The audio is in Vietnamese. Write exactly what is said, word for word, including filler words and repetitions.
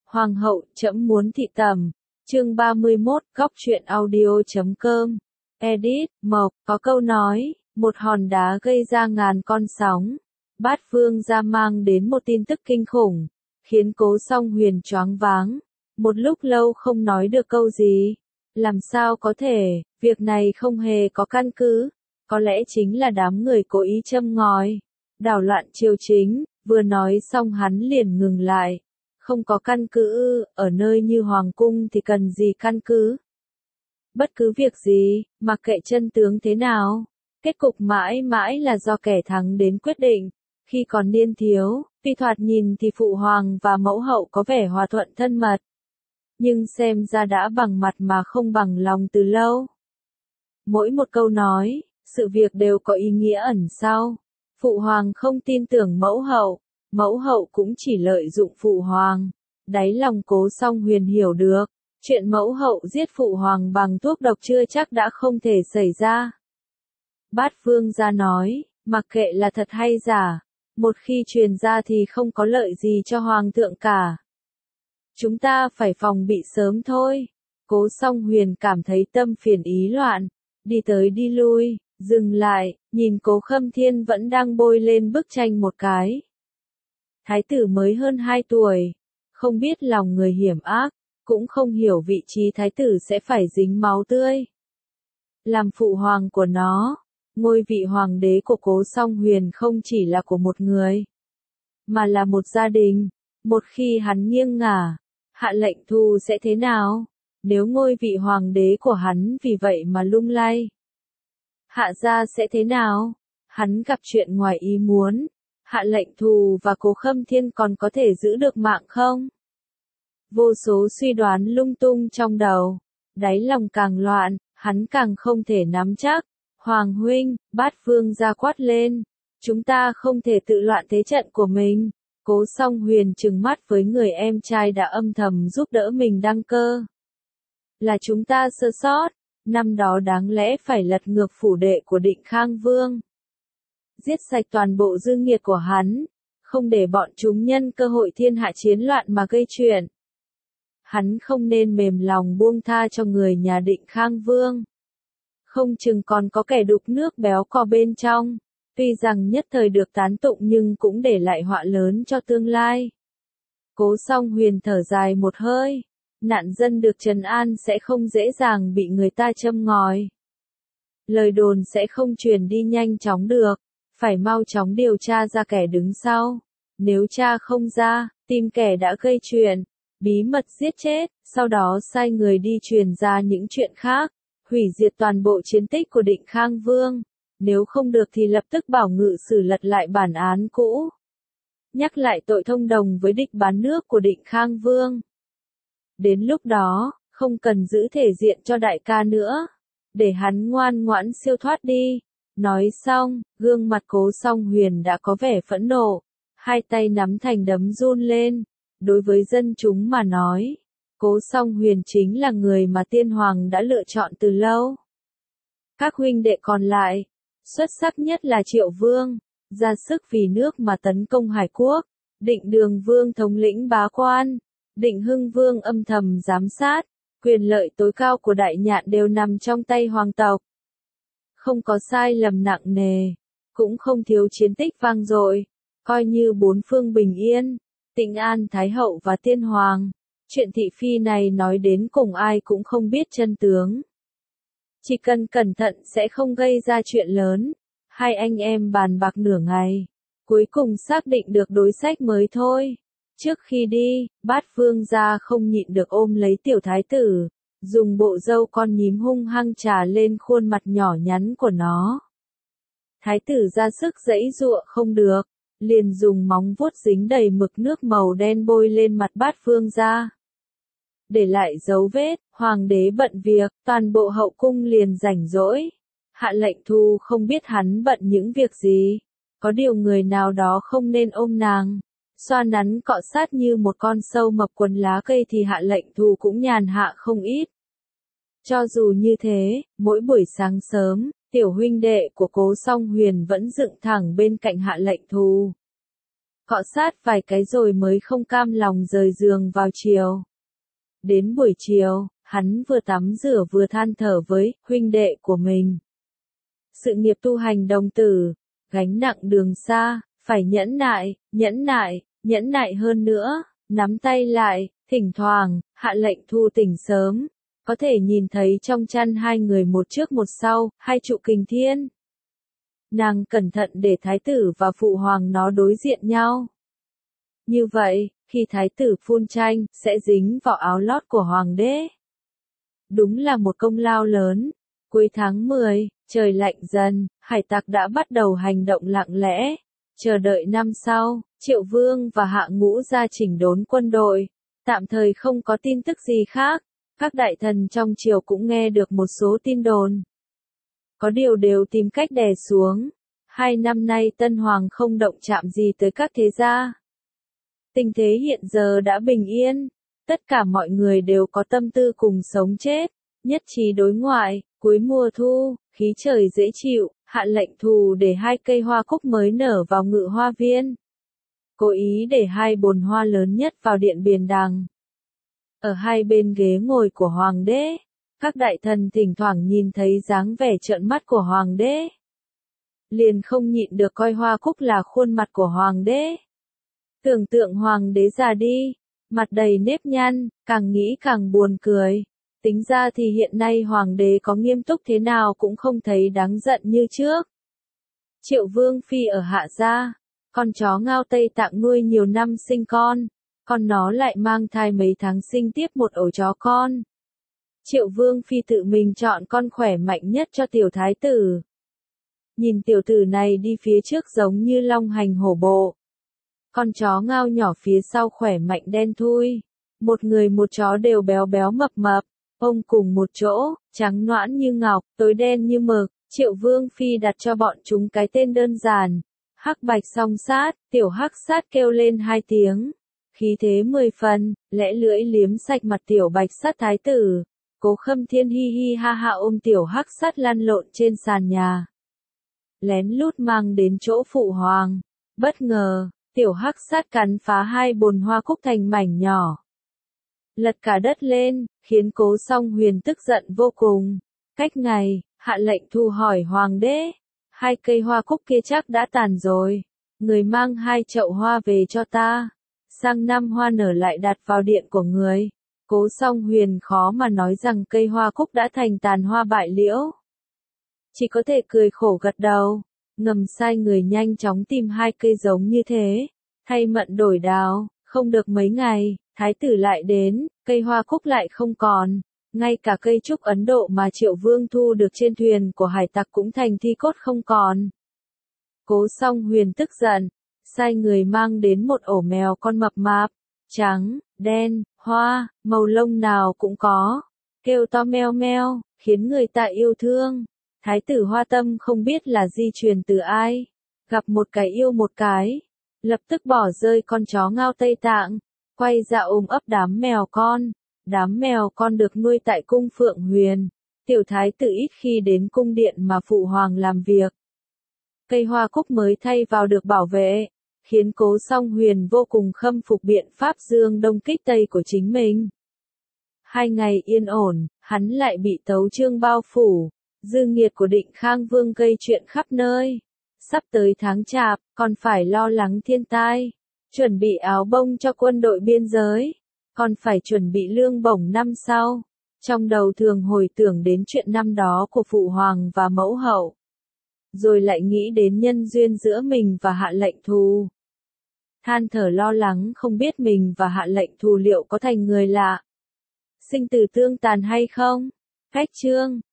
Hoàng hậu, trẫm muốn thị tẩm. Chương ba mươi mốt, góc truyện audio chấm com. Edit, Mộc, có câu nói, một hòn đá gây ra ngàn con sóng. Bát Vương gia mang đến một tin tức kinh khủng, khiến Cố Song Huyền choáng váng. Một lúc lâu không nói được câu gì. Làm sao có thể, việc này không hề có căn cứ. Có lẽ chính là đám người cố ý châm ngòi, đảo loạn triều chính. Vừa nói xong hắn liền ngừng lại. Không có căn cứ ư, ở nơi như hoàng cung thì cần gì căn cứ. Bất cứ việc gì, mặc kệ chân tướng thế nào, kết cục mãi mãi là do kẻ thắng đến quyết định. Khi còn niên thiếu, tuy thoạt nhìn thì phụ hoàng và mẫu hậu có vẻ hòa thuận thân mật, nhưng xem ra đã bằng mặt mà không bằng lòng từ lâu. Mỗi một câu nói, sự việc đều có ý nghĩa ẩn sau. Phụ hoàng không tin tưởng mẫu hậu, mẫu hậu cũng chỉ lợi dụng phụ hoàng. Đáy lòng Cố Song Huyền hiểu được, chuyện mẫu hậu giết phụ hoàng bằng thuốc độc chưa chắc đã không thể xảy ra. Bát Vương gia nói, mặc kệ là thật hay giả, một khi truyền ra thì không có lợi gì cho hoàng thượng cả. Chúng ta phải phòng bị sớm thôi. Cố Song Huyền cảm thấy tâm phiền ý loạn, đi tới đi lui, dừng lại, nhìn Cố Khâm Thiên vẫn đang bôi lên bức tranh một cái. Thái tử mới hơn hai tuổi, không biết lòng người hiểm ác, cũng không hiểu vị trí thái tử sẽ phải dính máu tươi. Làm phụ hoàng của nó, ngôi vị hoàng đế của Cố Song Huyền không chỉ là của một người, mà là một gia đình. Một khi hắn nghiêng ngả, hạ lệnh thù sẽ thế nào? Nếu ngôi vị hoàng đế của hắn vì vậy mà lung lay, hạ gia sẽ thế nào? Hắn gặp chuyện ngoài ý muốn, hạ lệnh thù và Cố Khâm Thiên còn có thể giữ được mạng không? Vô số suy đoán lung tung trong đầu, đáy lòng càng loạn, hắn càng không thể nắm chắc. Hoàng huynh, Bát Vương gia quát lên, chúng ta không thể tự loạn thế trận của mình. Cố Song Huyền trừng mắt với người em trai đã âm thầm giúp đỡ mình đăng cơ. Là chúng ta sơ sót, năm đó đáng lẽ phải lật ngược phủ đệ của Định Khang Vương, giết sạch toàn bộ dư nghiệt của hắn, không để bọn chúng nhân cơ hội thiên hạ chiến loạn mà gây chuyện. Hắn không nên mềm lòng buông tha cho người nhà Định Khang Vương. Không chừng còn có kẻ đục nước béo cò bên trong, tuy rằng nhất thời được tán tụng nhưng cũng để lại họa lớn cho tương lai. Cố Song Huyền thở dài một hơi, nạn dân được trấn an sẽ không dễ dàng bị người ta châm ngòi. Lời đồn sẽ không truyền đi nhanh chóng được, phải mau chóng điều tra ra kẻ đứng sau. Nếu tra không ra, tìm kẻ đã gây chuyện, bí mật giết chết, sau đó sai người đi truyền ra những chuyện khác, hủy diệt toàn bộ chiến tích của Định Khang Vương. Nếu không được thì lập tức bảo ngự sử lật lại bản án cũ, nhắc lại tội thông đồng với địch bán nước của Định Khang Vương. Đến lúc đó, không cần giữ thể diện cho đại ca nữa, để hắn ngoan ngoãn siêu thoát đi. Nói xong, gương mặt Cố Song Huyền đã có vẻ phẫn nộ, hai tay nắm thành đấm run lên. Đối với dân chúng mà nói, Cố Song Huyền chính là người mà tiên hoàng đã lựa chọn từ lâu. Các huynh đệ còn lại, xuất sắc nhất là Triệu Vương, ra sức vì nước mà tấn công Hải Quốc. Định Đường Vương thống lĩnh bá quan, Định Hưng Vương âm thầm giám sát, quyền lợi tối cao của Đại Nhạn đều nằm trong tay hoàng tộc. Không có sai lầm nặng nề, cũng không thiếu chiến tích vang dội, coi như bốn phương bình yên, Tịnh An Thái Hậu và Tiên Hoàng. Chuyện thị phi này nói đến cùng ai cũng không biết chân tướng. Chỉ cần cẩn thận sẽ không gây ra chuyện lớn. Hai anh em bàn bạc nửa ngày, cuối cùng xác định được đối sách mới thôi. Trước khi đi, Bát Vương gia không nhịn được ôm lấy tiểu thái tử, dùng bộ râu con nhím hung hăng chà lên khuôn mặt nhỏ nhắn của nó. Thái tử ra sức giãy giụa không được, liền dùng móng vuốt dính đầy mực nước màu đen bôi lên mặt Bát Vương gia. Để lại dấu vết, hoàng đế bận việc, toàn bộ hậu cung liền rảnh rỗi. Hạ lệnh thù không biết hắn bận những việc gì. Có điều người nào đó không nên ôm nàng, xoa nắn cọ sát như một con sâu mập quần lá cây thì hạ lệnh thù cũng nhàn hạ không ít. Cho dù như thế, mỗi buổi sáng sớm, tiểu huynh đệ của Cố Song Huyền vẫn dựng thẳng bên cạnh hạ lệnh thù. cọ sát vài cái rồi mới không cam lòng rời giường vào chiều. Đến buổi chiều, hắn vừa tắm rửa vừa than thở với huynh đệ của mình. Sự nghiệp tu hành đồng tử, gánh nặng đường xa, phải nhẫn nại, nhẫn nại, nhẫn nại hơn nữa, nắm tay lại, thỉnh thoảng, Hạ Lệnh Thu tỉnh sớm, có thể nhìn thấy trong chăn hai người một trước một sau, hai trụ kình thiên. Nàng cẩn thận để thái tử và phụ hoàng nó đối diện nhau. Như vậy, khi thái tử phun tranh, sẽ dính vào áo lót của hoàng đế. Đúng là một công lao lớn. Cuối tháng mười, trời lạnh dần, hải tặc đã bắt đầu hành động lặng lẽ. Chờ đợi năm sau, Triệu Vương và Hạ Ngũ ra chỉnh đốn quân đội. Tạm thời không có tin tức gì khác. Các đại thần trong triều cũng nghe được một số tin đồn. Có điều đều tìm cách đè xuống. Hai năm nay Tân Hoàng không động chạm gì tới các thế gia. Tình thế hiện giờ đã bình yên. Tất cả mọi người đều có tâm tư cùng sống chết. Nhất trí đối ngoại. Cuối mùa thu, khí trời dễ chịu, Hạ Lệnh Thù để hai cây hoa cúc mới nở vào ngự hoa viên. Cố ý để hai bồn hoa lớn nhất vào điện Biền Đằng. Ở hai bên ghế ngồi của hoàng đế, các đại thần thỉnh thoảng nhìn thấy dáng vẻ trợn mắt của hoàng đế. Liền không nhịn được coi hoa cúc là khuôn mặt của hoàng đế. Tưởng tượng hoàng đế già đi, mặt đầy nếp nhăn, càng nghĩ càng buồn cười. Tính ra thì hiện nay hoàng đế có nghiêm túc thế nào cũng không thấy đáng giận như trước. Triệu Vương Phi ở Hạ gia, con chó Ngao Tây Tạng nuôi nhiều năm sinh con, con nó lại mang thai mấy tháng sinh tiếp một ổ chó con. Triệu Vương Phi tự mình chọn con khỏe mạnh nhất cho tiểu thái tử. Nhìn tiểu tử này đi phía trước giống như long hành hổ bộ. Con chó Ngao nhỏ phía sau khỏe mạnh đen thui. Một người một chó đều béo béo mập mập. Ôm cùng một chỗ, trắng nõn như ngọc, tối đen như mực. Triệu Vương Phi đặt cho bọn chúng cái tên đơn giản. Hắc Bạch Song Sát. Tiểu Hắc Sát kêu lên hai tiếng. Khí thế mười phần, lẽ lưỡi liếm sạch mặt tiểu Bạch Sát thái tử. Cố Khâm Thiên hi hi ha ha ôm tiểu Hắc Sát lăn lộn trên sàn nhà. Lén lút mang đến chỗ phụ hoàng. Bất ngờ, tiểu Hắc Sát cắn phá hai bồn hoa cúc thành mảnh nhỏ. Lật cả đất lên, khiến Cố Song Huyền tức giận vô cùng. Cách ngày, Hạ Lệnh Thu hỏi hoàng đế. Hai cây hoa cúc kia chắc đã tàn rồi. Người mang hai chậu hoa về cho ta. Sang năm hoa nở lại đặt vào điện của người. Cố Song Huyền khó mà nói rằng cây hoa cúc đã thành tàn hoa bại liễu. Chỉ có thể cười khổ gật đầu. Ngầm sai người nhanh chóng tìm hai cây giống như thế. Thay mận đổi đào, không được mấy ngày. Thái tử lại đến, cây hoa cúc lại không còn. Ngay cả cây trúc Ấn Độ mà Triệu Vương thu được trên thuyền của hải tặc cũng thành thi cốt không còn. Cố Song Huyền tức giận, sai người mang đến một ổ mèo con mập mạp, trắng, đen, hoa, màu lông nào cũng có. Kêu to meo meo, khiến người ta yêu thương. Thái tử Hoa Tâm không biết là di truyền từ ai. Gặp một cái yêu một cái. Lập tức bỏ rơi con chó Ngao Tây Tạng. Quay ra ôm ấp đám mèo con. Đám mèo con được nuôi tại cung Phượng Huyền. Tiểu thái tử ít khi đến cung điện mà phụ hoàng làm việc. Cây hoa cúc mới thay vào được bảo vệ. Khiến Cố Song Huyền vô cùng khâm phục biện pháp dương đông kích tây của chính mình. Hai ngày yên ổn, hắn lại bị tấu chương bao phủ. Dư nghiệt của Định Khang Vương gây chuyện khắp nơi. Sắp tới tháng chạp, còn phải lo lắng thiên tai. Chuẩn bị áo bông cho quân đội biên giới. Còn phải chuẩn bị lương bổng năm sau. Trong đầu thường hồi tưởng đến chuyện năm đó của phụ hoàng và mẫu hậu. Rồi lại nghĩ đến nhân duyên giữa mình và Hạ Lệnh Thù. Than thở lo lắng không biết mình và Hạ Lệnh Thù liệu có thành người lạ. Sinh tử tương tàn hay không? Cách chương